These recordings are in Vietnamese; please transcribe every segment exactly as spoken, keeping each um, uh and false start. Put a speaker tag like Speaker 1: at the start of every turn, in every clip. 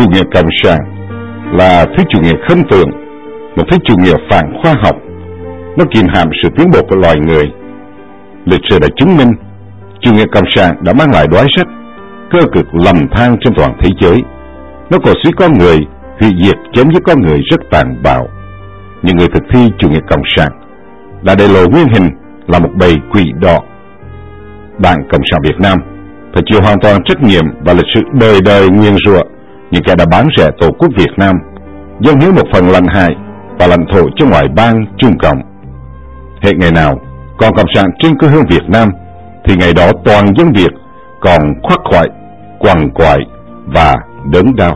Speaker 1: Chủ nghĩa cộng sản là thứ chủ nghĩa khâm tưởng, một thứ chủ nghĩa phản khoa học. Nó kìm hãm sự tiến bộ của loài người. Lịch sử đã chứng minh chủ nghĩa cộng sản đã mang lại đói rách, cơ cực lầm than trên toàn thế giới. Nó cổ suý con người, hủy diệt chém giết con người rất tàn bạo. Những người thực thi chủ nghĩa cộng sản đã để lộ nguyên hình là một bầy quỷ đỏ. Đảng Cộng sản Việt Nam phải chịu hoàn toàn trách nhiệm và lịch sử đời đời nguyền rủa những kẻ đã bán rẻ tổ quốc Việt Nam, dâng hiến một phần lãnh hải và lãnh thổ cho ngoại bang Trung Cộng. Hệ ngày nào còn cộng sản trên quê hương Việt Nam thì ngày đó toàn dân Việt còn khoác khoải, quằn quại và đớn đau.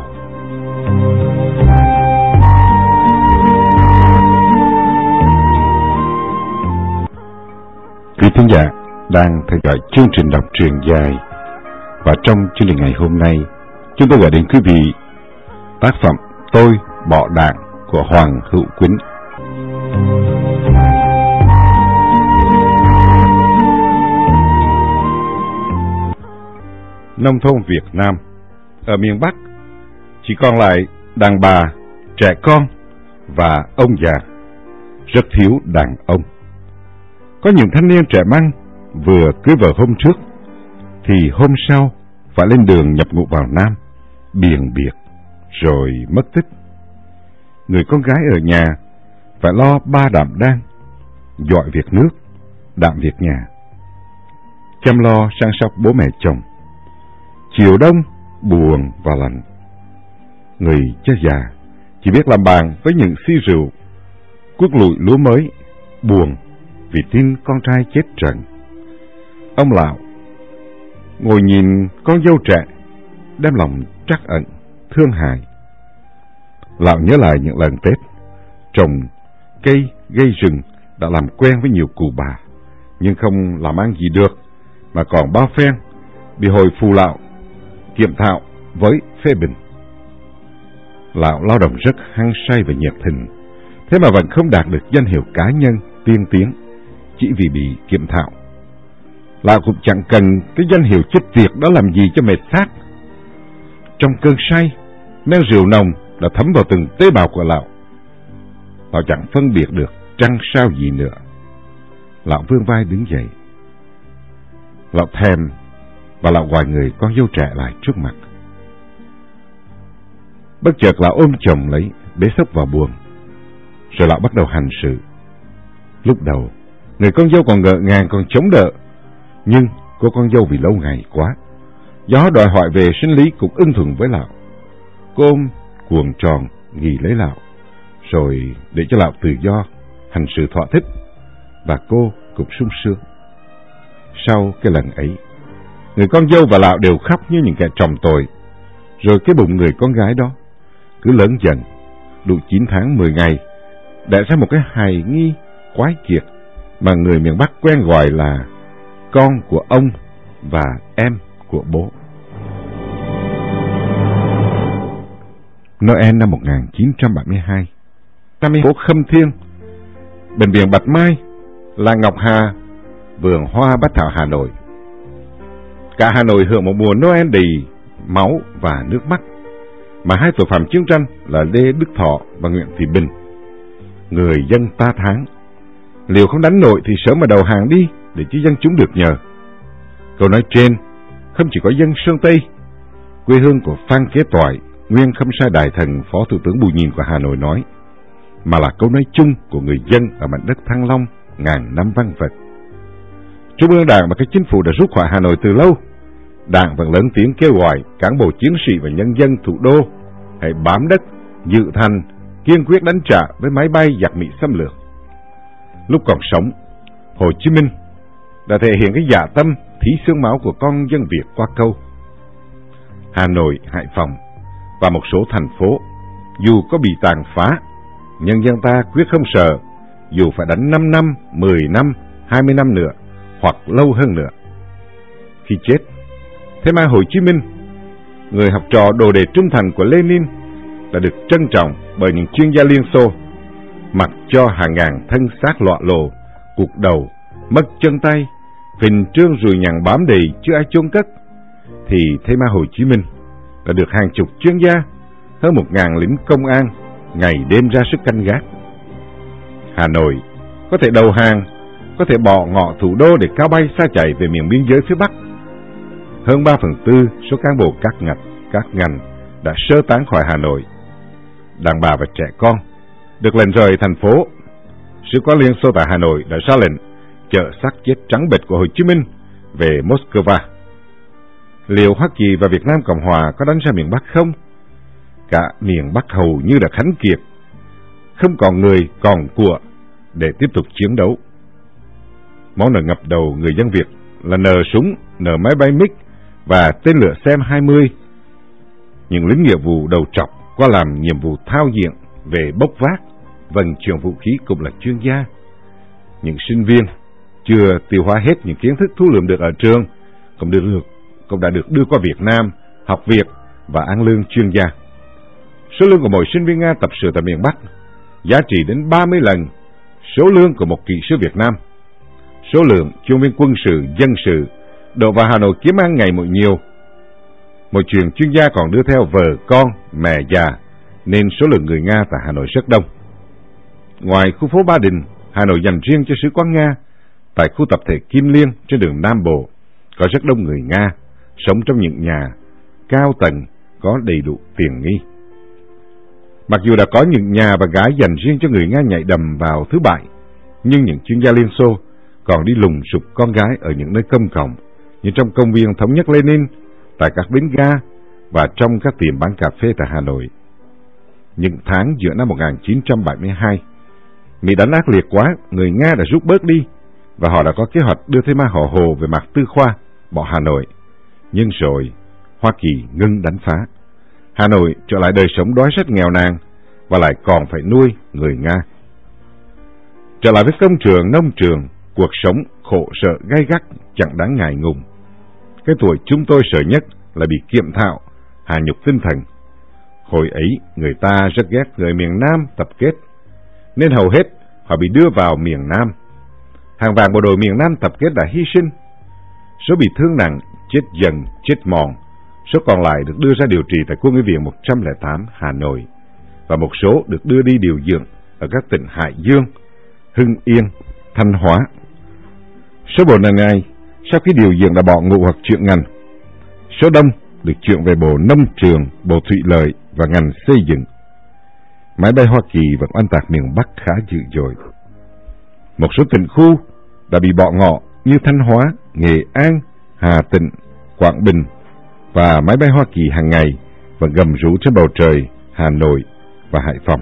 Speaker 1: Quý thính giả đang theo dõi chương trình đọc truyện dài, và trong chương trình ngày hôm nay chúng tôi gửi đến quý vị tác phẩm Tôi Bỏ Đảng của Hoàng Hữu Quýnh. Nông thôn Việt Nam ở miền Bắc chỉ còn lại đàn bà, trẻ con và ông già, rất thiếu đàn ông. Có những thanh niên trẻ măng vừa cưới vợ hôm trước thì hôm sau phải lên đường nhập ngũ vào Nam, biền biệt rồi mất tích. Người con gái ở nhà phải lo ba đảm đang, giỏi việc nước, đảm việc nhà, chăm lo săn sóc bố mẹ chồng. Chiều đông buồn và lạnh, người cha già chỉ biết làm bàn với những xi rượu, cuốc lụi lúa mới, buồn vì tin con trai chết trận. Ông lão ngồi nhìn con dâu trẻ, đem lòng trắc ẩn, thương hại. Lão nhớ lại những lần Tết trồng cây gây rừng đã làm quen với nhiều cụ bà, nhưng không làm ăn gì được, mà còn bao phen bị hồi phù lão kiểm thạo với phê bình. Lão lao động rất hăng say và nhiệt tình, thế mà vẫn không đạt được danh hiệu cá nhân tiên tiến, chỉ vì bị kiểm thạo. Lão cũng chẳng cần cái danh hiệu chết tiệt đó làm gì cho mệt xác. Trong cơn say, men rượu nồng đã thấm vào từng tế bào của lão. Lão chẳng phân biệt được trăng sao gì nữa. Lão vươn vai đứng dậy. Lão thèm và lão gọi người con dâu trẻ lại trước mặt. Bất chợt lão ôm chồng lấy, bế xốc vào buồng. Rồi lão bắt đầu hành sự. Lúc đầu, người con dâu còn ngỡ ngàng, còn chống đỡ. Nhưng cô con dâu vì lâu ngày quá, gió đòi hỏi về sinh lý cũng ưng thuận với lão. Cô ôm cuồng tròn nghỉ lấy lão, rồi để cho lão tự do hành sự thỏa thích, và cô cũng sung sướng. Sau cái lần ấy, người con dâu và lão đều khóc như những kẻ trồng tội. Rồi cái bụng người con gái đó cứ lớn dần, đủ chín tháng mười ngày, đẻ ra một cái hài nghi quái kiệt mà người miền Bắc quen gọi là con của ông và em của bố. Noel năm một nghìn chín trăm bảy mươi hai, tại phố Khâm Thiên, bệnh viện Bạch Mai, làng Ngọc Hà, vườn hoa Bách Thảo Hà Nội. Cả Hà Nội hưởng một mùa Noel đầy máu và nước mắt, mà hai tội phạm chiến tranh là Lê Đức Thọ và Nguyễn Thị Bình. Người dân ta tháng, liệu không đánh nổi thì sớm mà đầu hàng đi để chứ dân chúng được nhờ. Câu nói trên không chỉ có dân Sơn Tây, quê hương của Phan Kế Toại, nguyên khâm sai đại thần Phó Thủ tướng Bù Nhìn của Hà Nội nói, mà là câu nói chung của người dân ở mảnh đất Thăng Long ngàn năm văn vật. Trung ương Đảng và các chính phủ đã rút khỏi Hà Nội từ lâu. Đảng vẫn lớn tiếng kêu gọi cán bộ chiến sĩ và nhân dân thủ đô hãy bám đất, dự thành, kiên quyết đánh trả với máy bay giặc Mỹ xâm lược. Lúc còn sống, Hồ Chí Minh đã thể hiện cái dạ tâm thí xương máu của con dân Việt qua câu: Hà Nội, Hải Phòng và một số thành phố, dù có bị tàn phá, nhân dân ta quyết không sợ, dù phải đánh năm năm, mười năm, hai mươi năm nữa, hoặc lâu hơn nữa. Khi chết, thế mà Hồ Chí Minh, người học trò đồ đệ trung thành của Lenin, đã được trân trọng bởi những chuyên gia Liên Xô, mặc cho hàng ngàn thân xác lọa lộ, cụt đầu, mất chân tay, phình trương rùi nhằng bám đầy chưa ai chôn cất, thì thế mà Hồ Chí Minh đã được hàng chục chuyên gia hơn một ngàn lính công an ngày đêm ra sức canh gác. Hà Nội có thể đầu hàng, có thể bỏ ngỏ thủ đô để cao bay xa chạy về miền biên giới phía Bắc. Hơn ba phần tư số cán bộ các ngành, các ngành đã sơ tán khỏi Hà Nội. Đàn bà và trẻ con được lệnh rời thành phố. Sứ quán Liên Xô tại Hà Nội đã ra lệnh chở xác chết trắng bệch của Hồ Chí Minh về Moscow. Liệu Hoa Kỳ và Việt Nam Cộng Hòa có đánh ra miền Bắc không? Cả miền Bắc hầu như đã khánh kiệt, không còn người còn của để tiếp tục chiến đấu. Món nợ ngập đầu người dân Việt là nợ súng, nợ máy bay MiG và tên lửa S hai mươi. Những lính nghĩa vụ đầu trọc qua làm nhiệm vụ thao diện về bốc vác, vận chuyển vũ khí cũng là chuyên gia. Những sinh viên chưa tiêu hóa hết những kiến thức thu lượm được ở trường cũng, được, cũng đã được đưa qua Việt Nam học việc và ăn lương chuyên gia. Số lương của mỗi sinh viên Nga tập sự tại miền Bắc giá trị đến ba mươi lần số lương của một kỹ sư Việt Nam. Số lượng chuyên viên quân sự, dân sự đổ vào Hà Nội kiếm ăn ngày một nhiều. Một chuyện chuyên gia còn đưa theo vợ, con, mẹ già, nên số lượng người Nga tại Hà Nội rất đông. Ngoài khu phố Ba Đình, Hà Nội dành riêng cho sứ quán Nga, tại khu tập thể Kim Liên trên đường Nam Bộ, có rất đông người Nga sống trong những nhà cao tầng có đầy đủ tiện nghi. Mặc dù đã có những nhà và gái dành riêng cho người Nga nhảy đầm vào thứ Bảy, nhưng những chuyên gia Liên Xô còn đi lùng sục con gái ở những nơi công cộng, như trong công viên Thống nhất Lenin, tại các bến ga và trong các tiệm bán cà phê tại Hà Nội. Những tháng giữa năm một nghìn chín trăm bảy mươi hai, Mỹ đánh ác liệt quá, người Nga đã rút bớt đi, và họ đã có kế hoạch đưa thêm ma họ Hồ về mặt tư khoa, bỏ Hà Nội. Nhưng rồi, Hoa Kỳ ngưng đánh phá. Hà Nội trở lại đời sống đói rất nghèo nàn, và lại còn phải nuôi người Nga. Trở lại với công trường, nông trường, cuộc sống khổ sở gay gắt chẳng đáng ngại ngùng. Cái tuổi chúng tôi sợ nhất là bị kiệm thạo, hạ nhục tinh thần. Hồi ấy, người ta rất ghét người miền Nam tập kết, nên hầu hết họ bị đưa vào miền Nam. Hàng vạn bộ đội miền Nam tập kết đã hy sinh. Số bị thương nặng, chết dần, chết mòn. Số còn lại được đưa ra điều trị tại Quân y viện một trăm lẻ tám Hà Nội, và một số được đưa đi điều dưỡng ở các tỉnh Hải Dương, Hưng Yên, Thanh Hóa. Số bộ này sau khi điều dưỡng đã bỏ ngũ hoặc chuyển ngành. Số đông được chuyển về Bộ Nông trường, Bộ Thủy lợi và ngành xây dựng. Máy bay Hoa Kỳ vẫn oanh tạc miền Bắc khá dữ dội. Một số tỉnh khu đã bị bỏ ngỏ như Thanh Hóa, Nghệ An, Hà Tĩnh, Quảng Bình, và máy bay Hoa Kỳ hàng ngày vẫn gầm rú trên bầu trời Hà Nội và Hải Phòng.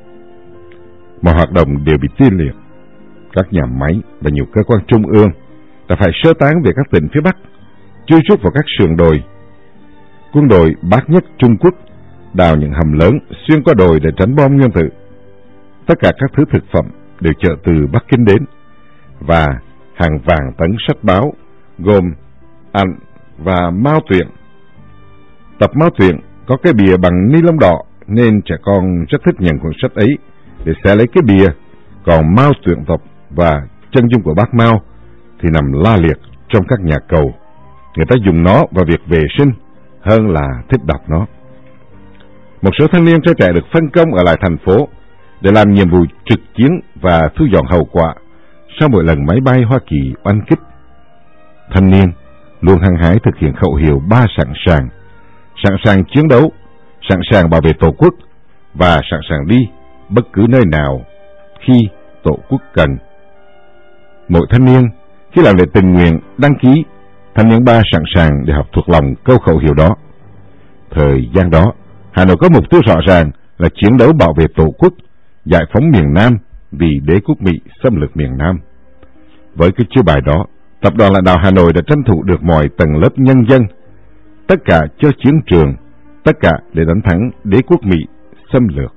Speaker 1: Mọi hoạt động đều bị tê liệt. Các nhà máy và nhiều cơ quan trung ương đã phải sơ tán về các tỉnh phía Bắc, chui rút vào các sườn đồi. Quân đội bác nhất Trung Quốc đào những hầm lớn xuyên qua đồi để tránh bom nguyên tử. Tất cả các thứ thực phẩm đều chở từ Bắc Kinh đến, và hàng vàng tấn sách báo gồm ảnh và mao truyện. Tập mao truyện có cái bìa bằng ni lông đỏ nên trẻ con rất thích nhận cuốn sách ấy để xé lấy cái bìa, còn mao truyện tập và chân dung của bác Mao thì nằm la liệt trong các nhà cầu. Người ta dùng nó vào việc vệ sinh hơn là thích đọc nó. Một số thanh niên trai trẻ được phân công ở lại thành phố để làm nhiệm vụ trực chiến và thu dọn hậu quả sau mỗi lần máy bay Hoa Kỳ oanh kích. Thanh niên luôn hăng hái thực hiện khẩu hiệu ba sẵn sàng: sẵn sàng chiến đấu, sẵn sàng bảo vệ Tổ quốc và sẵn sàng đi bất cứ nơi nào khi Tổ quốc cần. Mỗi thanh niên khi làm lễ tình nguyện đăng ký, thanh niên ba sẵn sàng để học thuộc lòng câu khẩu hiệu đó. Thời gian đó, Hà Nội có mục tiêu rõ ràng là chiến đấu bảo vệ Tổ quốc, giải phóng miền Nam vì đế quốc Mỹ xâm lược miền Nam. Với cái chiêu bài đó, Tập đoàn lãnh đạo Hà Nội đã tranh thủ được mọi tầng lớp nhân dân, tất cả cho chiến trường, tất cả để đánh thắng đế quốc Mỹ xâm lược.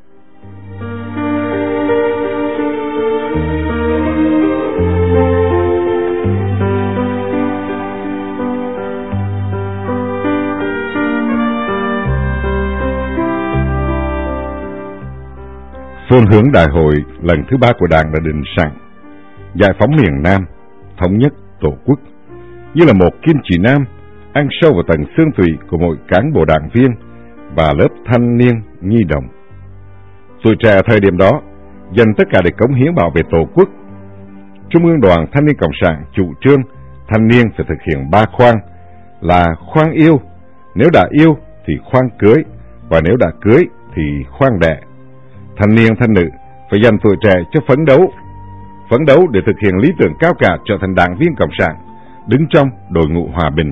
Speaker 1: Phương hướng đại hội lần thứ ba của Đảng đã định sẵn: giải phóng miền Nam, thống nhất Tổ quốc, như là một kim chỉ nam ăn sâu vào tầng xương tủy của mỗi cán bộ đảng viên và lớp thanh niên nhi đồng. Tuổi trẻ thời điểm đó dành tất cả để cống hiến bảo vệ Tổ quốc. Trung ương Đoàn Thanh niên Cộng sản chủ trương thanh niên phải thực hiện ba khoan là khoan yêu, nếu đã yêu thì khoan cưới, và nếu đã cưới thì khoan đẻ. Thanh niên thanh nữ phải dành tuổi trẻ cho phấn đấu, phấn đấu để thực hiện lý tưởng cao cả, trở thành đảng viên Cộng sản, đứng trong đội ngũ hòa bình.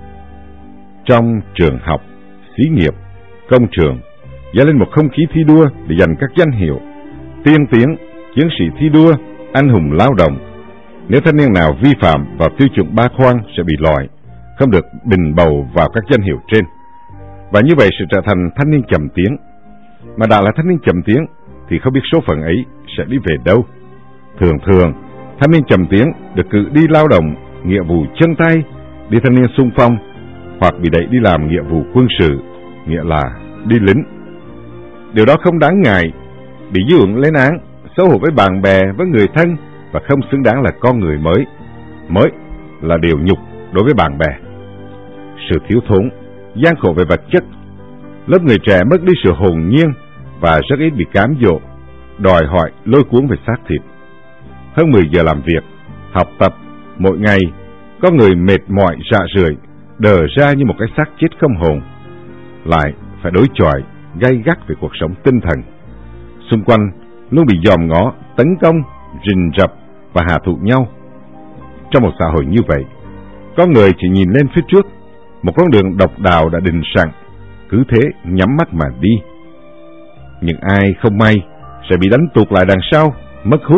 Speaker 1: Trong trường học, xí nghiệp, công trường, dấy lên một không khí thi đua để giành các danh hiệu tiên tiến, chiến sĩ thi đua, anh hùng lao động. Nếu thanh niên nào vi phạm vào tiêu chuẩn ba khoan sẽ bị loại, không được bình bầu vào các danh hiệu trên, và như vậy sẽ trở thành thanh niên chậm tiến. Mà đã là thanh niên chậm tiến thì không biết số phận ấy sẽ đi về đâu. Thường thường, thanh niên chậm tiến được cử đi lao động, nghĩa vụ chân tay, đi thanh niên xung phong, hoặc bị đẩy đi làm nghĩa vụ quân sự, nghĩa là đi lính. Điều đó không đáng ngại, bị dư luận lên án, xấu hổ với bạn bè, với người thân, và không xứng đáng là con người mới. Mới là điều nhục đối với bạn bè. Sự thiếu thốn, gian khổ về vật chất, lớp người trẻ mất đi sự hồn nhiên và rất ít bị cám dỗ, đòi hỏi lôi cuốn về xác thịt. Hơn mười giờ làm việc, học tập, mỗi ngày, có người mệt mỏi rã rượi, đờ ra như một cái xác chết không hồn, lại phải đối chọi gay gắt về cuộc sống tinh thần. Xung quanh luôn bị dòm ngó, tấn công, rình rập và hạ thụ nhau. Trong một xã hội như vậy, có người chỉ nhìn lên phía trước, một con đường độc đạo đã định sẵn, cứ thế nhắm mắt mà đi. Những ai không may sẽ bị đánh tụt lại đằng sau, mất hút.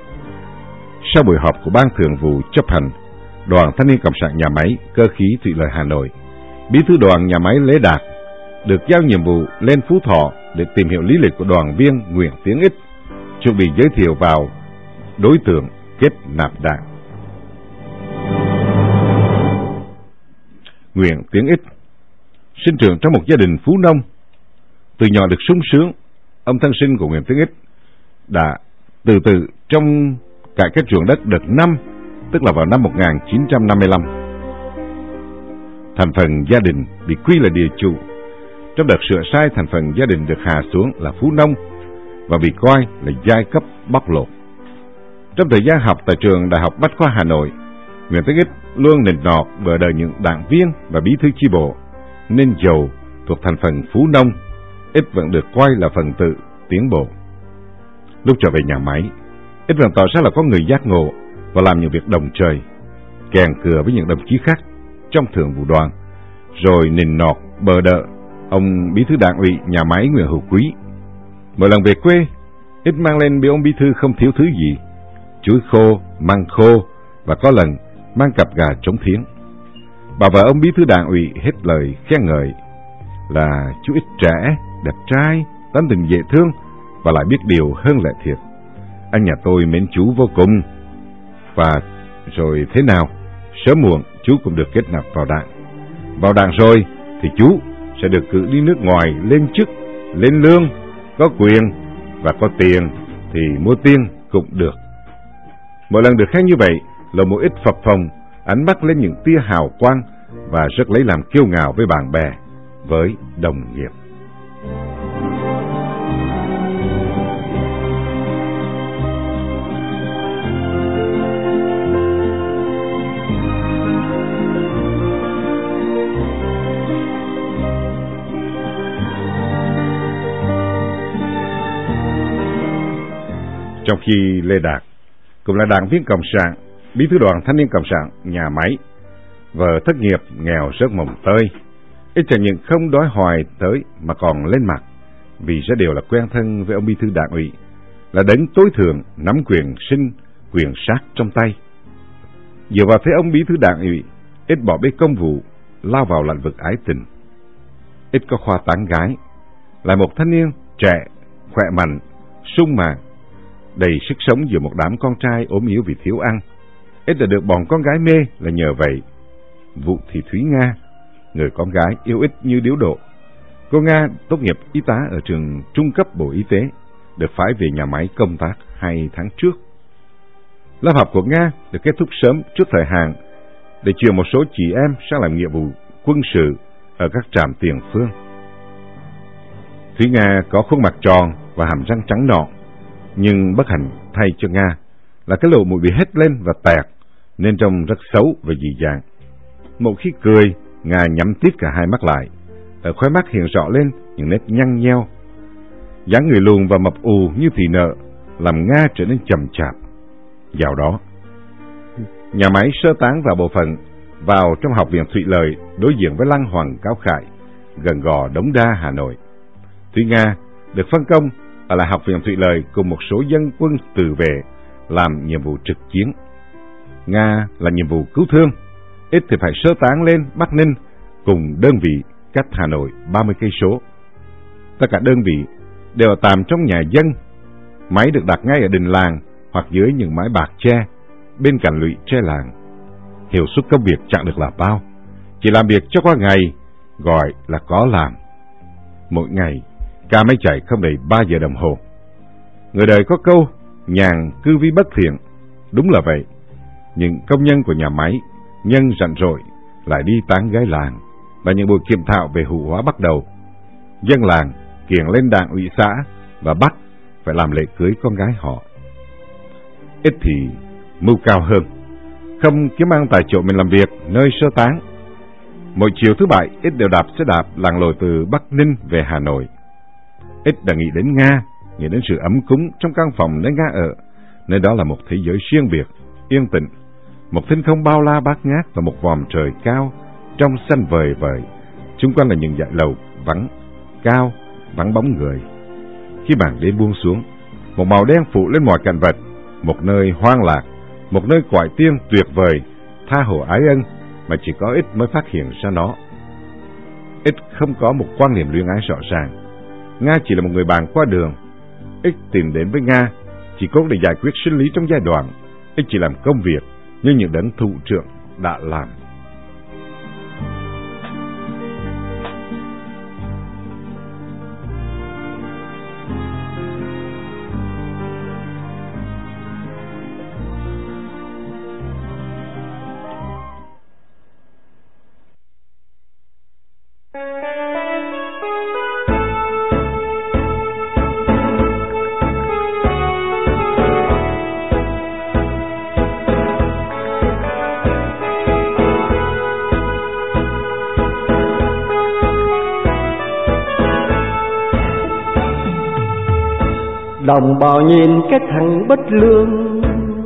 Speaker 1: Sau buổi họp của Ban Thường vụ chấp hành Đoàn Thanh niên Cộng sản nhà máy Cơ khí Thủy lợi Hà Nội, Bí thư đoàn nhà máy Lê Đạt được giao nhiệm vụ lên Phú Thọ để tìm hiểu lý lịch của đoàn viên Nguyễn Tiến Ích, chuẩn bị giới thiệu vào đối tượng kết nạp đảng. Nguyễn Tiến Ích sinh trưởng trong một gia đình phú nông. Từ nhỏ được sung sướng, ông thân sinh của Nguyễn Tiến Ích đã từ từ trong cải cách ruộng đất đợt năm, tức là vào năm một nghìn chín trăm năm mươi lăm. Thành phần gia đình bị quy là địa chủ. Trong đợt sửa sai, thành phần gia đình được hạ xuống là phú nông và bị coi là giai cấp bóc lột. Trong thời gian học tại trường Đại học Bách khoa Hà Nội, Nguyễn Tiến Ích luôn nịnh nọt bợ đỡ những đảng viên và bí thư chi bộ, nên dầu thuộc thành phần phú nông, Ích vẫn được coi là phần tử tiến bộ. Lúc trở về nhà máy, Ích vẫn tỏ ra là có người giác ngộ và làm những việc đồng trời, kèn cựa với những đồng chí khác trong thường vụ đoàn, rồi nịnh nọt bợ đỡ ông bí thư đảng ủy nhà máy Nguyễn Hữu Quý. Mỗi lần về quê, Ích mang lên俾ông bí thư không thiếu thứ gì: chuối khô, măng khô, và có lần mang cặp gà trống thiến. Bà vợ ông bí thư đảng ủy hết lời khen ngợi là chú Ích trẻ, đẹp trai, tánh tình dễ thương và lại biết điều hơn lẽ thiệt. Anh nhà tôi mến chú vô cùng. Và rồi thế nào, sớm muộn chú cũng được kết nạp vào đảng. Vào đảng rồi thì chú sẽ được cử đi nước ngoài, lên chức, lên lương, có quyền và có tiền thì mua tiên cũng được. Mỗi lần được khen như vậy, lầu một ít phập phồng, ánh mắt lên những tia hào quang và rất lấy làm kiêu ngạo với bạn bè, với đồng nghiệp. Trong khi Lê Đạt cũng là đảng viên Cộng sản, bí thư đoàn Thanh niên Cộng sản nhà máy, vợ thất nghiệp nghèo rớt mồng tơi, Ích chẳng những không đói hoài tới mà còn lên mặt, vì rất đều là quen thân với ông bí thư đảng ủy, là đấng tối thượng nắm quyền sinh, quyền sát trong tay. Dựa vào thế ông bí thư đảng ủy, Ích bỏ bê công vụ, lao vào lĩnh vực ái tình. Ích có khoa tán gái, là một thanh niên trẻ, khỏe mạnh, sung mãn, đầy sức sống giữa một đám con trai ốm yếu vì thiếu ăn. Ích đã được bọn con gái mê là nhờ vậy. Vụ Thị Thúy Nga, người con gái yêu Ích như điếu độ. Cô Nga tốt nghiệp y tá ở trường trung cấp Bộ Y tế, được phái về nhà máy công tác hai tháng trước. Lớp học của Nga được kết thúc sớm trước thời hạn để chuyển một số chị em sang làm nghĩa vụ quân sự ở các trạm tiền phương. Thúy Nga có khuôn mặt tròn và hàm răng trắng nõn, nhưng bất hạnh thay cho Nga là cái lỗ mũi bị hết lên và tẹt, nên trông rất xấu và dị dạng. Một khi cười, Nga nhắm tít cả hai mắt lại, ở khóe mắt hiện rõ lên những nét nhăn nheo. Dáng người lùn và mập ù như thị nợ làm Nga trở nên chậm chạp. Dạo đó, nhà máy sơ tán vào bộ phận vào trong học viện Thụy Lợi đối diện với lăng Hoàng Cao Khải, gần gò Đống Đa, Hà Nội. Thúy Nga được phân công ở lại học viện Thụy Lợi cùng một số dân quân tự vệ làm nhiệm vụ trực chiến. Nga là nhiệm vụ cứu thương, ít thì phải sơ tán lên Bắc Ninh cùng đơn vị cách Hà Nội ba mươi cây số. Tất cả đơn vị đều tạm trong nhà dân, máy được đặt ngay ở đình làng hoặc dưới những mái bạc tre bên cạnh lũy tre làng. Hiệu suất công việc chẳng được là bao, chỉ làm việc cho qua ngày, gọi là có làm. Mỗi ngày, ca máy chạy không đầy ba giờ đồng hồ. Người đời có câu, nhàn cư vi bất thiện, đúng là vậy. Những công nhân của nhà máy, nhân rảnh rỗi, lại đi tán gái làng, và những buổi kiểm thảo về hữu hóa bắt đầu. Dân làng kiện lên đảng ủy xã và bắt phải làm lễ cưới con gái họ. Ít thì mưu cao hơn, không kiếm ăn tại chỗ mình làm việc nơi sơ tán. Mỗi chiều thứ bảy, ít đều đạp xe đạp lặn lội từ Bắc Ninh về Hà Nội. Ít đã nghĩ đến Nga, nghĩ đến sự ấm cúng trong căn phòng nơi Nga ở, nơi đó là một thế giới riêng biệt, yên tĩnh, một thinh không bao la bát ngát và một vòm trời cao trong xanh vời vời. Xung quanh là những dãy lầu vắng, cao, vắng bóng người. Khi màn đêm buông xuống, một màu đen phủ lên mọi cảnh vật, một nơi hoang lạc, một nơi quải tiên tuyệt vời, tha hồ ái ân mà chỉ có ít mới phát hiện ra nó. Ít không có một quan niệm luyến ái rõ ràng. Nga chỉ là một người bạn qua đường. Ít tìm đến với Nga chỉ cốt để giải quyết sinh lý trong giai đoạn. Ít chỉ làm công việc như những đấng thủ trưởng đã làm.
Speaker 2: Đồng bào nhìn cái thằng bất lương,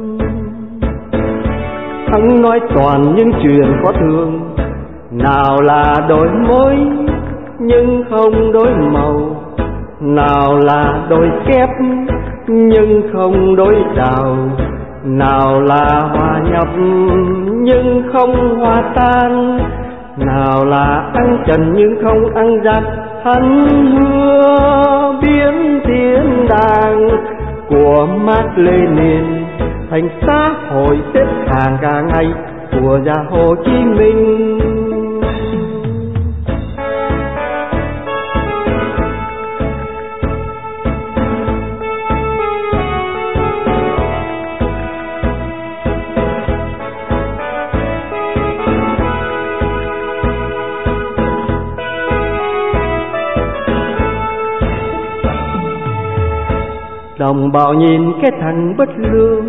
Speaker 2: hắn nói toàn những chuyện có thương. Nào là đổi mối nhưng không đổi màu, nào là đổi kép nhưng không đổi đào, nào là hòa nhập nhưng không hòa tan, nào là ăn trần nhưng không ăn giặc. Hắn hứa biến thiên đàng của Mác Lênin thành xã hội xếp hàng cả ngày của nhà Hồ Chí Minh. Đồng bào nhìn cái thằng bất lương,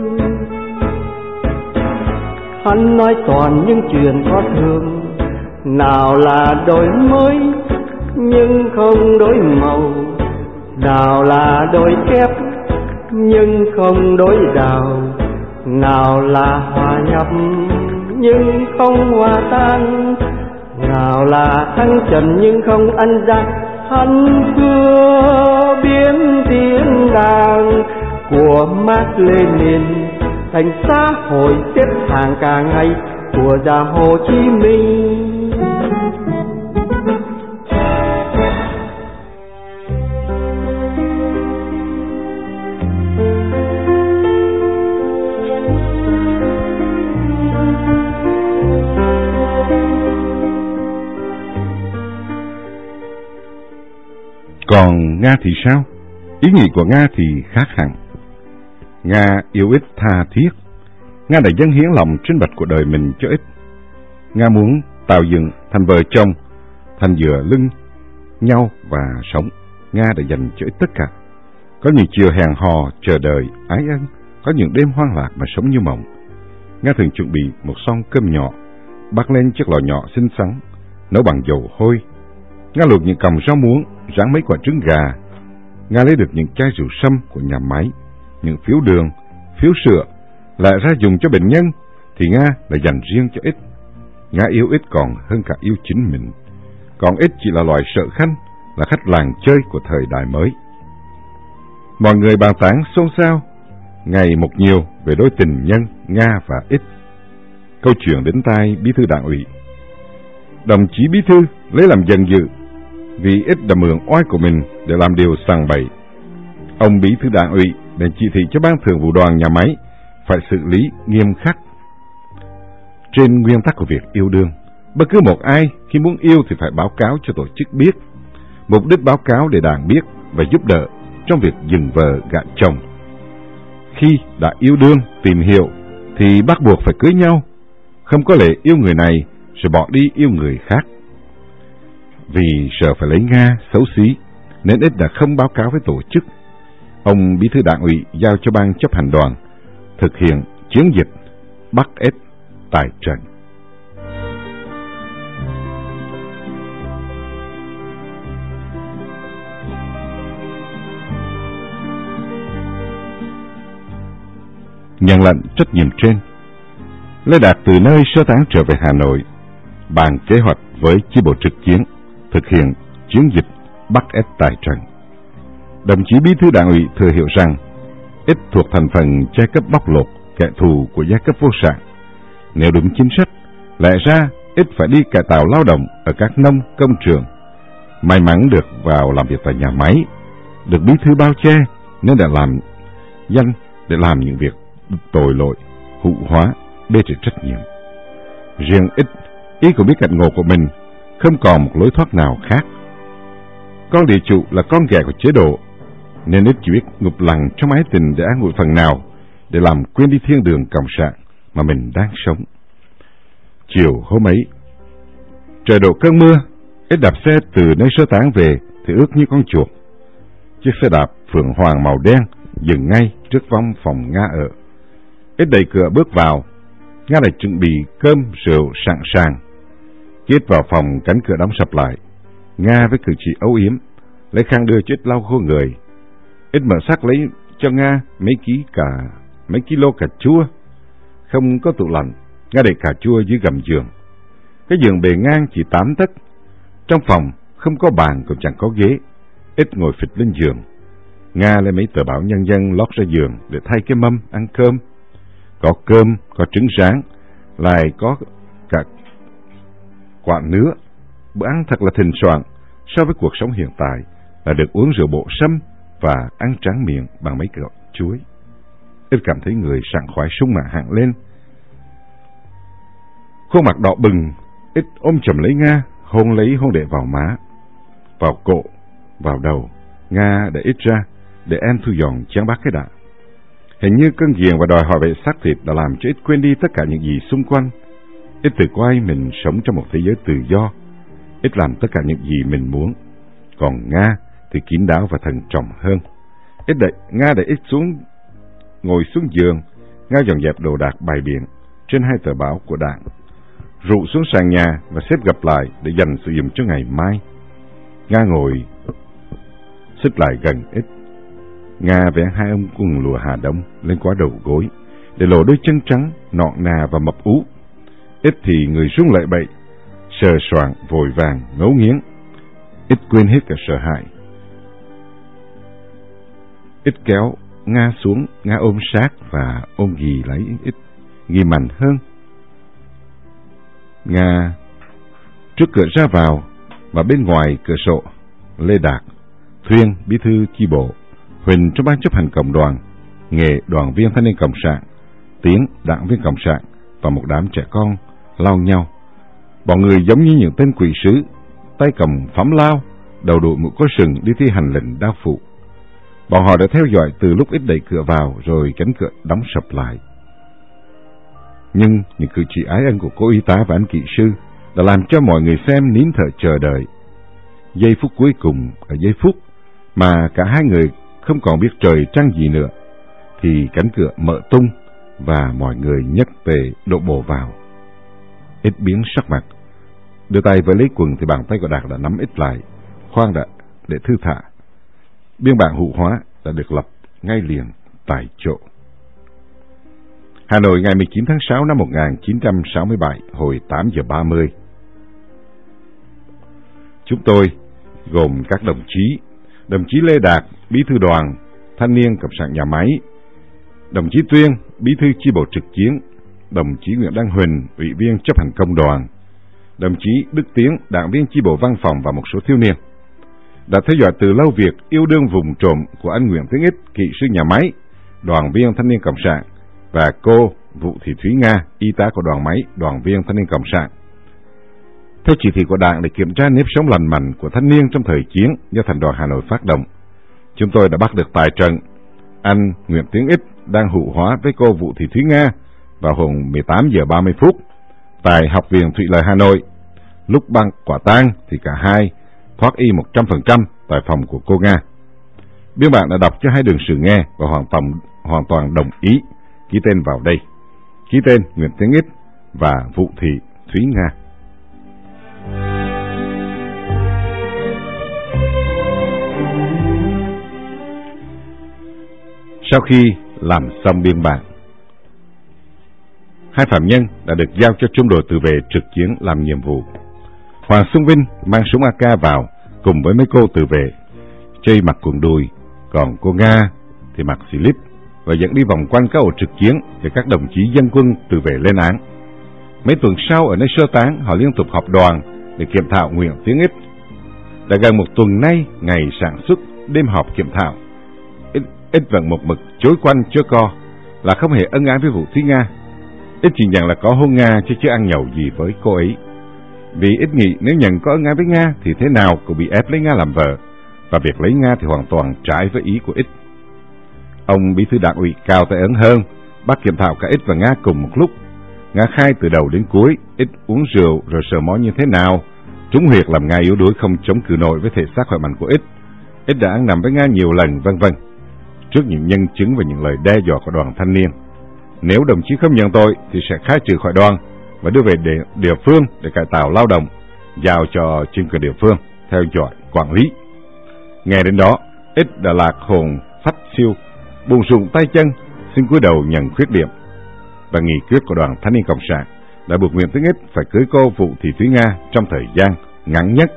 Speaker 2: hắn nói toàn những chuyện có thương. Nào là đổi mới nhưng không đổi màu, nào là đổi kép nhưng không đổi đào, nào là hòa nhập nhưng không hòa tan, nào là ăn trần nhưng không ăn giặc. Hắn xưa biến thiên đàng của Mác Lênin thành xã hội xếp hàng cả ngày của nhà Hồ Chí Minh.
Speaker 1: Còn Nga thì sao? Ý nghĩ của Nga thì khác hẳn. Nga yêu Ít tha thiết. Nga đã dâng hiến lòng trinh bạch của đời mình cho Ít. Nga muốn tạo dựng thành vợ chồng, thành dựa lưng nhau và sống. Nga đã dành cho ít tất cả. Có những chiều hẹn hò, chờ đợi, ái ân, có những đêm hoang lạc mà sống như mộng. Nga thường chuẩn bị một son cơm nhỏ, bắt lên chiếc lò nhỏ xinh xắn, nấu bằng dầu hôi. Nga luộc những cọng rau muống, rán mấy quả trứng gà. Nga lấy được những chai rượu sâm của nhà máy, những phiếu đường, phiếu sữa, lại ra dùng cho bệnh nhân, thì Nga lại dành riêng cho ít. Nga yêu ít còn hơn cả yêu chính mình. Còn ít chỉ là loài sợ khanh, là khách làng chơi của thời đại mới. Mọi người bàn tán xôn xao, ngày một nhiều về đôi tình nhân Nga và ít. Câu chuyện đến tai bí thư đảng ủy. Đồng chí bí thư lấy làm giận dữ, vì ít đã mượn oai của mình để làm điều sằng bậy. Ông bí thư đảng ủy đã chỉ thị cho ban thường vụ đoàn nhà máy phải xử lý nghiêm khắc. Trên nguyên tắc của việc yêu đương, bất cứ một ai khi muốn yêu thì phải báo cáo cho tổ chức biết. Mục đích báo cáo để đảng biết và giúp đỡ trong việc dừng vợ gả chồng. Khi đã yêu đương, tìm hiểu thì bắt buộc phải cưới nhau, không có lẽ yêu người này rồi bỏ đi yêu người khác. Vì sợ phải lấy Nga xấu xí nên ít đã không báo cáo với tổ chức. Ông bí thư đảng ủy giao cho ban chấp hành đoàn thực hiện chiến dịch bắt ếch tại trận. Nhận lệnh trách nhiệm trên, Lê Đạt từ nơi sơ tán trở về Hà Nội, bàn kế hoạch với chi bộ trực chiến thực hiện chiến dịch bắt ếch tại trận. Đồng chí bí thư đảng ủy thừa hiểu rằng ít thuộc thành phần giai cấp bóc lột, kẻ thù của giai cấp vô sản. Nếu đúng chính sách, lẽ ra ít phải đi cải tạo lao động ở các nông công trường. May mắn được vào làm việc tại nhà máy, được bí thư bao che nên đã làm danh để làm những việc tội lỗi, hụ hóa, bê trễ trách nhiệm. Riêng ít, ý cũng biết cảnh ngộ của mình, không còn một lối thoát nào khác. Con địa chủ là con ghẻ của chế độ, nên ít chỉ biết ngụp lằn trong ái tình để an ủi phần nào, để làm quên đi thiên đường cộng sản mà mình đang sống. Chiều hôm ấy, trời đổ cơn mưa, ít đạp xe từ nơi sơ tán về thì ướt như con chuột. Chiếc xe đạp phượng hoàng màu đen dừng ngay trước văn phòng Nga ở. Ít đẩy cửa bước vào, Nga lại chuẩn bị cơm rượu sẵn sàng. Ít vào phòng, cánh cửa đóng sập lại. Nga với cử chỉ âu yếm lấy khăn đưa cho ít lau khô người. Ít mở xác lấy cho Nga mấy ký cả mấy kilo cà chua. Không có tủ lạnh, Nga để cà chua dưới gầm giường. Cái giường bề ngang chỉ tám tấc. Trong phòng không có bàn cũng chẳng có ghế. Ít ngồi phịch lên giường. Nga lấy mấy tờ báo Nhân dân lót ra giường để thay cái mâm ăn cơm. Có cơm, có trứng rán, lại có cả quả nứa. Bữa ăn thật là thịnh soạn so với cuộc sống hiện tại là được uống rượu bổ sâm và ăn tráng miệng bằng mấy cọng chuối. Ít cảm thấy người sảng khoái sung mà hạng lên. Khuôn mặt đỏ bừng, ít ôm chầm lấy Nga, hôn lấy hôn đệ vào má, vào cổ, vào đầu. Nga để ít ra, để em thu dọn chén bát cái đã. Hình như cơn ghiền và đòi hỏi về xác thịt đã làm cho ít quên đi tất cả những gì xung quanh. Ít tự quay mình sống trong một thế giới tự do. Ít làm tất cả những gì mình muốn. Còn Nga thì kín đáo và thận trọng hơn. Ít đẩy, Nga để ít xuống, ngồi xuống giường. Nga dọn dẹp đồ đạc bày biện trên hai tờ báo của đảng, rụ xuống sàn nhà và xếp gập lại để dành sử dụng cho ngày mai. Nga ngồi xích lại gần ít. Nga vẽ hai ông quần lụa Hà Đông lên quá đầu gối, để lộ đôi chân trắng, nọn nà và mập ú. Ít thì người run lẩy bẩy, sờ soạng, vội vàng, ngấu nghiến. Ít quên hết cả sợ hãi. Ít kéo Nga xuống, Nga ôm sát và ôm ghì lấy ít, ghì mạnh hơn. Nga trước cửa ra vào, và bên ngoài cửa sổ, Lê Đạt, Thuyên, bí thư chi bộ, Huỳnh trong ban chấp hành cộng đoàn, Nghệ đoàn viên thanh niên cộng sản, Tiến đảng viên cộng sản và một đám trẻ con lau nhau. Bọn người giống như những tên quỷ sứ, tay cầm phắm lao, đầu đội mũ có sừng đi thi hành lệnh đao phụ. Bọn họ đã theo dõi từ lúc ít đẩy cửa vào rồi cánh cửa đóng sập lại. Nhưng những cử chỉ ái ân của cô y tá và anh kỹ sư đã làm cho mọi người xem nín thở chờ đợi. Giây phút cuối cùng, ở giây phút mà cả hai người không còn biết trời trăng gì nữa, thì cánh cửa mở tung và mọi người nhấc tề đổ bộ vào. Ít biến sắc mặt, đưa tay với lấy quần thì bàn tay của Đạt đã nắm Ít lại, khoan đã để thư thả. Biên bản hữu hóa đã được lập ngay liền tại chỗ. Hà Nội ngày mười chín tháng sáu năm một nghìn chín trăm sáu mươi bảy, hồi tám giờ ba mươi. Chúng tôi gồm các đồng chí: đồng chí Lê Đạt, bí thư đoàn Thanh niên Cộng sản nhà máy; đồng chí Tuyên, bí thư chi bộ trực chiến; đồng chí Nguyễn Đăng Huỳnh, ủy viên chấp hành công đoàn; đồng chí Đức Tiến, đảng viên chi bộ văn phòng và một số thiếu niên. Đã theo dõi từ lâu việc yêu đương vùng trộm của anh Nguyễn Tiến Ích, kỹ sư nhà máy, đoàn viên Thanh niên Cộng sản, và cô Vũ Thị Thúy Nga, y tá của đoàn máy, đoàn viên Thanh niên Cộng sản. Theo chỉ thị của Đảng để kiểm tra nếp sống lành mạnh của thanh niên trong thời chiến do Thành đoàn Hà Nội phát động, chúng tôi đã bắt được tại trận anh Nguyễn Tiến Ích đang hữu hóa với cô Vũ Thị Thúy Nga vào hồi mười tám giờ ba mươi phút tại Học viện Thủy lợi Hà Nội. Lúc băng quả tang thì cả hai thoát y một trăm phần trăm tại phòng của cô Nga. Biên bản đã đọc cho hai đương sự nghe và hoàn toàn, hoàn toàn đồng ý ký tên vào đây. Ký tên Nguyễn Tiến Ích và Vũ Thị Thúy Nga. Sau khi làm xong biên bản, hai phạm nhân đã được giao cho trung đội tự vệ trực chiến làm nhiệm vụ. Hoàng Xuân Vinh mang súng a ca vào cùng với mấy cô tự vệ, chơi mặc quần đùi, còn cô Nga thì mặc slip và dẫn đi vòng quanh các ổ trực chiến để các đồng chí dân quân tự vệ lên án. Mấy tuần sau ở nơi sơ tán, họ liên tục họp đoàn để kiểm thảo Nguyễn Tiến Ích. Đã gần một tuần nay, ngày sản xuất, đêm họp kiểm thảo, Ít, Ít vẫn một mực chối quanh chối co, là không hề ân ái với Vũ Thúy Nga. Ít chỉ nhận là có hôn Nga chứ chưa ăn nhậu gì với cô ấy. Vì Ít nghĩ nếu nhận có ân ái với Nga thì thế nào cũng bị ép lấy Nga làm vợ, và việc lấy Nga thì hoàn toàn trái với ý của Ít. Ông bí thư đảng ủy cao tay ấn hơn, bắt kiểm thảo cả Ít và Nga cùng một lúc. Nga khai từ đầu đến cuối, Ít uống rượu rồi sờ mó như thế nào, trúng huyệt làm Nga yếu đuối không chống cự nổi với thể xác khỏe mạnh của Ít. Ít đã ăn nằm với Nga nhiều lần, vân vân. Trước những nhân chứng và những lời đe dọa của đoàn thanh niên, nếu đồng chí không nhận tội thì sẽ khai trừ khỏi đoàn và đưa về địa, địa phương để cải tạo lao động, giao cho chính quyền địa phương theo dõi quản lý. Nghe đến đó, Ít đã lạc hồn phách siêu, buông rụng tay chân, xin cúi đầu nhận khuyết điểm. Và nghị quyết của đoàn Thanh niên Cộng sản đã buộc Nguyễn Tiến Ích phải cưới cô Vũ Thị Thúy Nga trong thời gian ngắn nhất.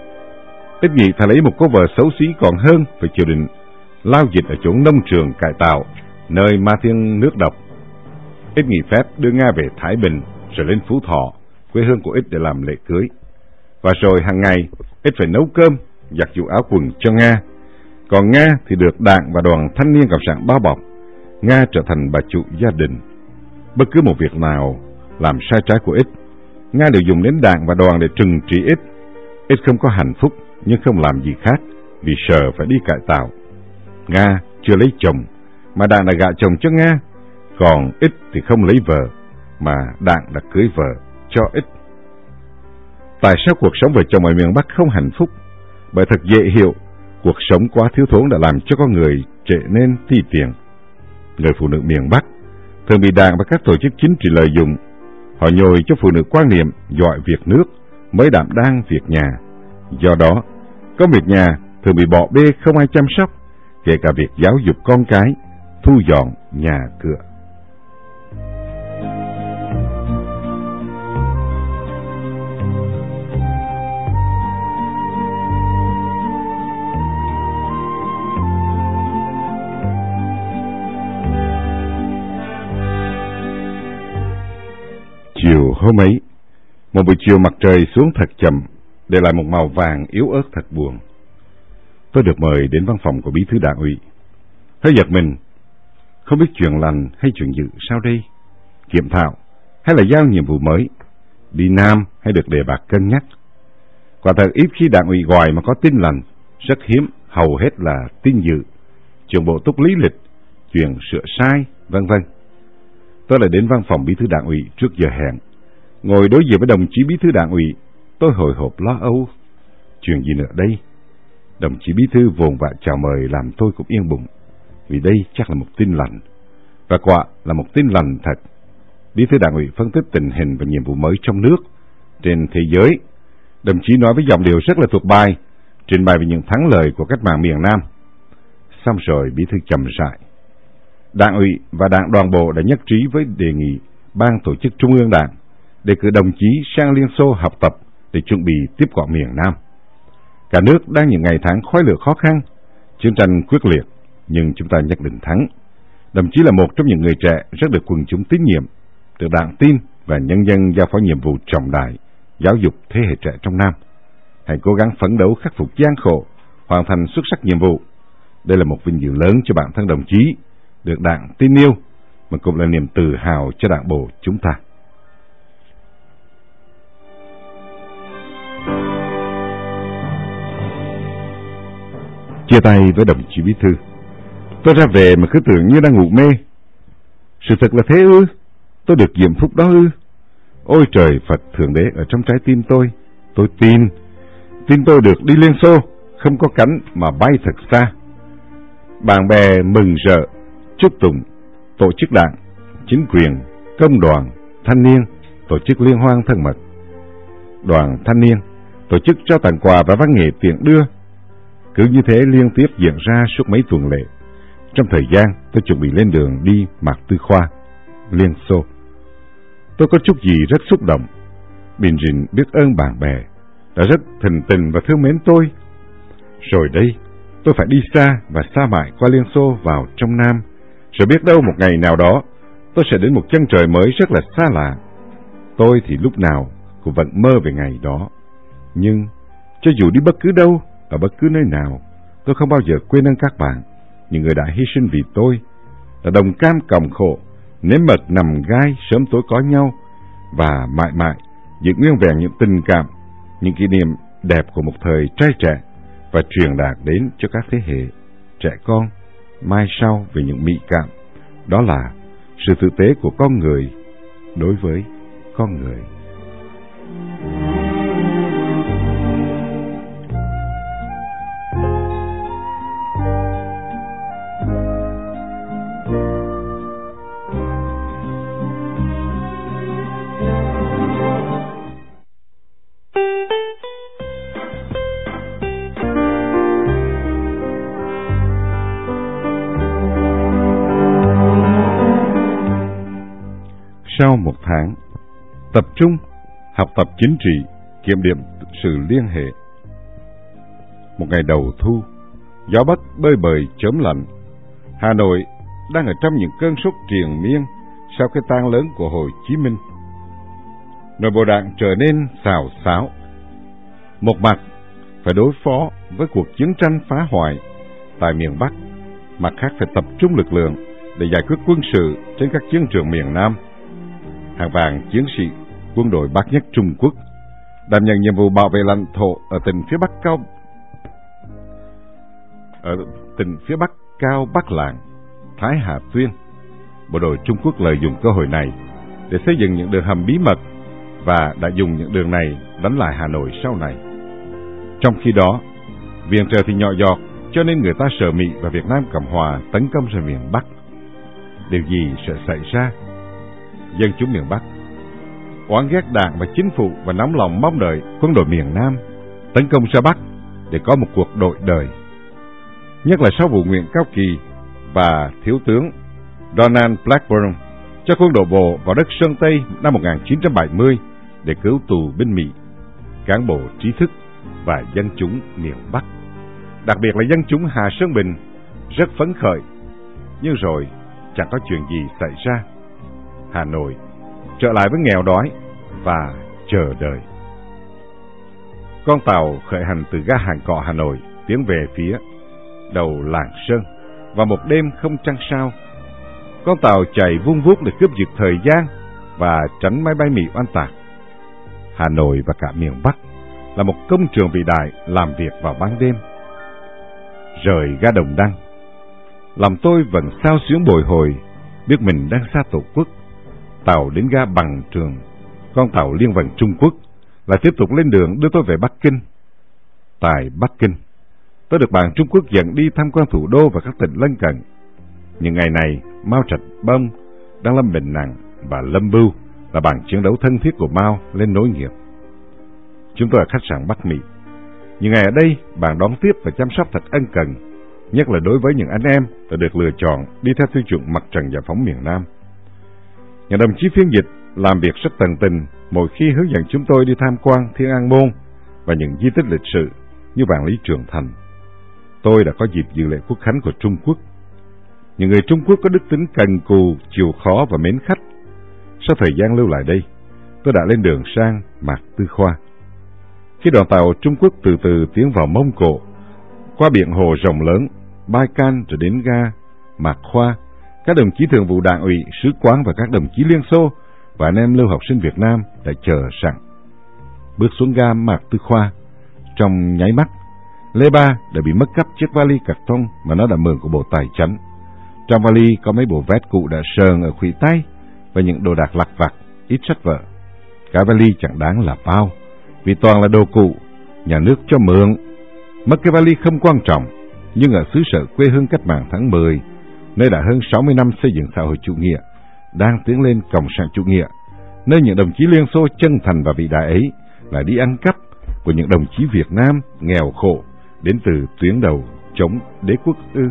Speaker 1: Ít nghĩ thà lấy một cô vợ xấu xí còn hơn phải chịu đựng lao dịch ở chỗ nông trường cải tạo, nơi ma thiên nước độc. Ít nghỉ phép đưa Nga về Thái Bình rồi lên Phú Thọ, quê hương của Ít, để làm lễ cưới. Và rồi hàng ngày Ít phải nấu cơm, giặt giũ áo quần cho Nga. Còn Nga thì được Đảng và đoàn Thanh niên Cộng sản bao bọc. Nga trở thành bà chủ gia đình. Bất cứ một việc nào làm sai trái của Ít, Nga đều dùng đến Đảng và đoàn để trừng trị Ít. Ít không có hạnh phúc nhưng không làm gì khác vì sợ phải đi cải tạo. Nga chưa lấy chồng mà Đảng đã gả chồng cho Nga, còn Ít thì không lấy vợ mà Đảng đã cưới vợ cho Ít. Tại sao cuộc sống vợ chồng ở miền Bắc không hạnh phúc? Bởi thật dễ hiểu, cuộc sống quá thiếu thốn đã làm cho con người trở nên ti tiện. Người phụ nữ miền Bắc thường bị Đảng và các tổ chức chính trị lợi dụng. Họ nhồi cho phụ nữ quan niệm giỏi việc nước mới đảm đang việc nhà. Do đó, công việc nhà thường bị bỏ bê, không ai chăm sóc, kể cả việc giáo dục con cái, thu dọn nhà cửa. Chiều hôm ấy, một buổi chiều mặt trời xuống thật chậm, để lại một màu vàng yếu ớt thật buồn. Tôi được mời đến văn phòng của bí thư đảng ủy. Hơi giật mình, không biết chuyện lành hay chuyện dữ sao đây? Kiểm thảo hay là giao nhiệm vụ mới? Đi Nam hay được đề bạt cân nhắc? Quả thật ít khi đảng ủy gọi mà có tin lành, rất hiếm, hầu hết là tin dữ, chuyện bổ túc lý lịch, chuyện sửa sai, vân vân. Tôi lại đến văn phòng bí thư đảng ủy trước giờ hẹn. Ngồi đối diện với đồng chí bí thư đảng ủy, tôi hồi hộp lo âu. Chuyện gì nữa đây? Đồng chí bí thư vồn vã chào mời làm tôi cũng yên bụng, vì đây chắc là một tin lành. Và quả là một tin lành thật. Bí thư Đảng ủy phân tích tình hình và nhiệm vụ mới trong nước, trên thế giới. Đồng chí nói với giọng điệu rất là thuộc bài, trình bày về những thắng lợi của cách mạng miền Nam. Xong rồi bí thư chậm rãi. Đảng ủy và Đảng đoàn bộ đã nhất trí với đề nghị Ban tổ chức Trung ương Đảng để cử đồng chí sang Liên Xô học tập để chuẩn bị tiếp quản miền Nam. Cả nước đang những ngày tháng khói lửa khó khăn, chiến tranh quyết liệt, nhưng chúng ta nhất định thắng. Đồng chí là một trong những người trẻ rất được quần chúng tín nhiệm, được Đảng tin và nhân dân giao phó nhiệm vụ trọng đại, giáo dục thế hệ trẻ trong Nam. Hãy cố gắng phấn đấu khắc phục gian khổ, hoàn thành xuất sắc nhiệm vụ. Đây là một vinh dự lớn cho bản thân đồng chí, được Đảng tin yêu, mà cũng là niềm tự hào cho Đảng bộ chúng ta. Chia tay với đồng chí bí thư, tôi ra về mà cứ tưởng như đang ngủ mê. Sự thật là thế ư? Tôi được diễm phúc đó ư? Ôi trời Phật Thượng Đế ở trong trái tim tôi, tôi tin, tin tôi được đi Liên Xô, không có cánh mà bay thật xa. Bạn bè mừng rỡ, chúc tụng, tổ chức đảng, chính quyền, công đoàn, thanh niên, tổ chức liên hoan thân mật. Đoàn thanh niên, tổ chức trao tặng quà và văn nghệ tiện đưa. Cứ như thế liên tiếp diễn ra suốt mấy tuần lễ. Trong thời gian tôi chuẩn bị lên đường đi Mạc Tư Khoa, Liên Xô. Tôi có chút gì rất xúc động. Bình rịnh biết ơn bạn bè đã rất thình tình và thương mến tôi. Rồi đây, tôi phải đi xa và xa mãi qua Liên Xô vào trong Nam. Rồi biết đâu một ngày nào đó, tôi sẽ đến một chân trời mới rất là xa lạ. Tôi thì lúc nào cũng vẫn mơ về ngày đó. Nhưng, cho dù đi bất cứ đâu, ở bất cứ nơi nào, tôi không bao giờ quên ơn các bạn, những người đã hy sinh vì tôi, là đồng cam cộng khổ, nếm mật nằm gai sớm tối có nhau, và mãi mãi giữ nguyên vẹn những tình cảm, những kỷ niệm đẹp của một thời trai trẻ, và truyền đạt đến cho các thế hệ trẻ con mai sau về những mỹ cảm, đó là sự tử tế của con người đối với con người. Sau một tháng, tập trung, học tập chính trị, kiểm điểm sự liên hệ. Một ngày đầu thu, gió Bắc bơi bời chớm lạnh. Hà Nội đang ở trong những cơn sốt triền miên sau cái tang lớn của Hồ Chí Minh. Nội bộ đảng trở nên xào xáo. Một mặt phải đối phó với cuộc chiến tranh phá hoại tại miền Bắc, mặt khác phải tập trung lực lượng để giải quyết quân sự trên các chiến trường miền Nam. Hàng vạn chiến sĩ quân đội Bắc nhất Trung Quốc đảm nhận nhiệm vụ bảo vệ lãnh thổ ở tỉnh phía Bắc cao ở tỉnh phía Bắc cao Bắc Lạng, Thái Hà Tuyên. Bộ đội Trung Quốc lợi dụng cơ hội này để xây dựng những đường hầm bí mật và đã dùng những đường này đánh lại Hà Nội sau này. Trong khi đó, viện trợ thì nhỏ giọt, cho nên người ta sợ Mỹ và Việt Nam Cộng Hòa tấn công ra miền Bắc. Điều gì sẽ xảy ra? Dân chúng miền Bắc oán ghét đảng và chính phủ và nóng lòng mong đợi quân đội miền Nam tấn công ra Bắc để có một cuộc đổi đời. Nhất là sau vụ nguyện cao kỳ và thiếu tướng Donald Blackburn cho quân đổ bộ vào đất Sơn Tây năm một nghìn chín trăm bảy mươi để cứu tù binh Mỹ, cán bộ trí thức và dân chúng miền Bắc, đặc biệt là dân chúng Hà Sơn Bình, rất phấn khởi. Nhưng rồi chẳng có chuyện gì xảy ra. Hà Nội trở lại với nghèo đói và chờ đợi. Con tàu khởi hành từ ga Hàng Cọ Hà Nội tiến về phía đầu Lạng Sơn vào một đêm không trăng sao. Con tàu chạy vun vút để cướp giật thời gian và tránh máy bay Mỹ oanh tạc. Hà Nội và cả miền Bắc là một công trường vĩ đại làm việc vào ban đêm. Rời ga Đồng Đăng, lòng tôi vẫn xao xuyến bồi hồi, biết mình đang xa Tổ quốc. Tàu đến ga Bằng Trường, con tàu liên vận Trung Quốc lại tiếp tục lên đường đưa tôi về Bắc Kinh. Tại Bắc Kinh, tôi được bạn Trung Quốc dẫn đi tham quan thủ đô và các tỉnh lân cận. Những ngày này, Mao Trạch Đông đang lâm bệnh nặng và Lâm Bưu là bạn chiến đấu thân thiết của Mao lên nối nghiệp. Chúng tôi ở khách sạn Bắc Mỹ. Những ngày ở đây, bạn đón tiếp và chăm sóc thật ân cần, nhất là đối với những anh em đã được lựa chọn đi theo tiêu chuẩn mặt trận giải phóng miền Nam. Nhà đồng chí phiên dịch làm việc rất tận tình mỗi khi hướng dẫn chúng tôi đi tham quan Thiên An Môn và những di tích lịch sử như Vạn Lý Trường Thành. Tôi đã có dịp dự lễ quốc khánh của Trung Quốc. Những người Trung Quốc có đức tính cần cù, chịu khó và mến khách. Sau thời gian lưu lại đây, tôi đã lên đường sang Mạc Tư Khoa. Khi đoàn tàu Trung Quốc từ từ tiến vào Mông Cổ, qua biển hồ rộng lớn, Baikal rồi đến ga Mạc Khoa, các đồng chí thường vụ đảng ủy, sứ quán và các đồng chí Liên Xô và anh em lưu học sinh Việt Nam đã chờ sẵn. Bước xuống ga Mạc Tư Khoa, trong nháy mắt, Lê Ba đã bị mất cắp chiếc vali cạc tông mà nó đã mượn của Bộ Tài chánh. Trong vali có mấy bộ vest cũ đã sờn ở khuỷu tay và những đồ đạc lặt vặt, ít sách vở. Cả vali chẳng đáng là bao, vì toàn là đồ cũ, nhà nước cho mượn. Mất cái vali không quan trọng, nhưng ở xứ sở quê hương cách mạng tháng mười, nơi đã hơn sáu mươi năm xây dựng xã hội chủ nghĩa, đang tiến lên cộng sản chủ nghĩa, nơi những đồng chí Liên Xô chân thành và vĩ đại ấy lại đi ăn cắp của những đồng chí Việt Nam nghèo khổ đến từ tuyến đầu chống đế quốc ư?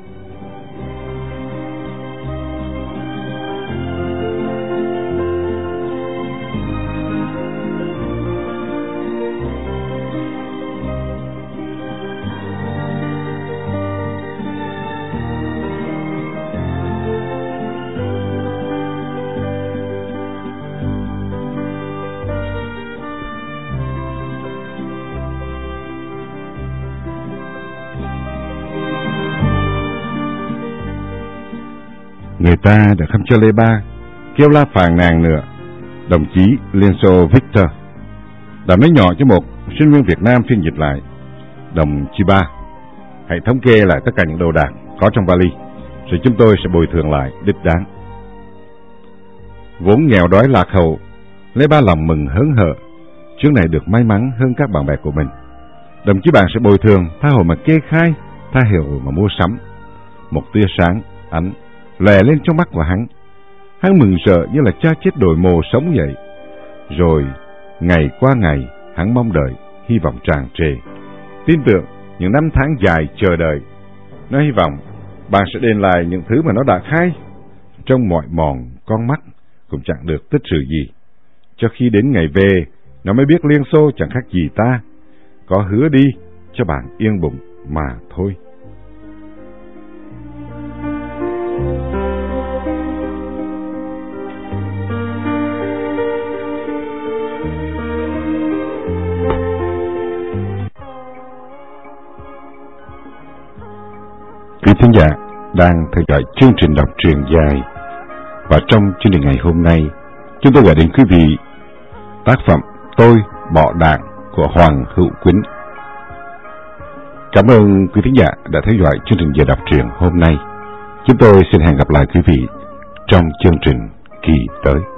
Speaker 1: Người ta đã không cho Lê Ba kêu la phàn nàn nữa. Đồng chí Liên Xô Victor đã nói nhỏ cho một sinh viên Việt Nam phiên dịch lại: đồng chí Ba, hãy thống kê lại tất cả những đồ đạc có trong vali, rồi chúng tôi sẽ bồi thường lại đích đáng. Vốn nghèo đói lạc hậu, Lê Ba lòng mừng hớn hở, chuyến này được may mắn hơn các bạn bè của mình. Đồng chí bạn sẽ bồi thường, tha hồ mà kê khai, tha hồ mà mua sắm. Một tia sáng ánh lè lên trong mắt của hắn. Hắn mừng rỡ như là cha chết đổi mồ sống vậy. Rồi ngày qua ngày, hắn mong đợi, hy vọng tràn trề, tin tưởng những năm tháng dài chờ đợi. Nó hy vọng bạn sẽ đền lại những thứ mà nó đã khai. Trong mọi mòn con mắt cũng chẳng được tích sự gì, cho khi đến ngày về, nó mới biết Liên Xô chẳng khác gì ta, có hứa đi cho bạn yên bụng mà thôi. Quý thính giả đang theo dõi chương trình đọc truyện dài, và trong chương trình ngày hôm nay, chúng tôi gửi đến quý vị tác phẩm Tôi Bỏ Đảng của Hoàng Hữu Quýnh. Cảm ơn quý thính giả đã theo dõi chương trình giờ đọc truyện hôm nay. Chúng tôi xin hẹn gặp lại quý vị trong chương trình kỳ tới.